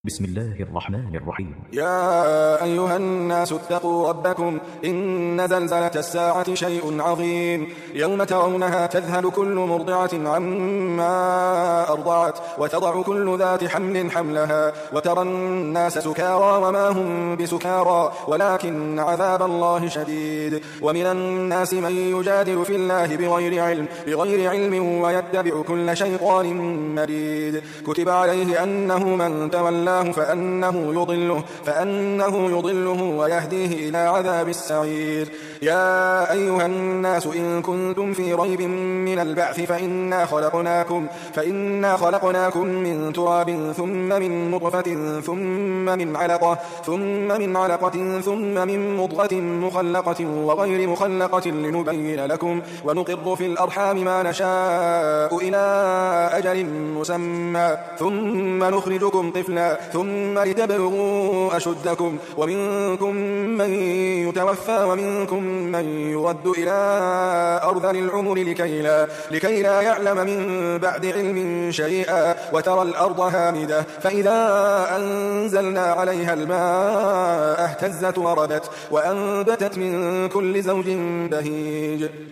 بسم الله الرحمن الرحيم. يا أيها الناس اتقوا ربكم إن زلزلة الساعة شيء عظيم يوم ترونها تذهل كل مرضعة عما أرضعت وتضع كل ذات حمل حملها وترى الناس سكارى وما هم بسكارى ولكن عذاب الله شديد. ومن الناس من يجادل في الله بغير علم ويتبع كل شيطان مريد. كتب عليه أنه من تولاه فأنه يضله ويهديه إلى عذاب السعير. يا أيها الناس إن كنتم في ريب من البعث فإنا خلقناكم من تراب ثم من نطفة ثم من علقة ثم من مضغة مخلقة وغير مخلقة لنبين لكم ونقر في الأرحام ما نشاء إلى أجل مسمى ثم نخرجكم طفلا ثم لتبلغوا أشدكم ومنكم من يتوفى ومنكم من يرد إلى أرذل العمر لكي لا يعلم من بعد علم شيئا. وترى الأرض هامدة فإذا أنزلنا عليها الماء اهتزت وربت وأنبتت من كل زوج بهيج.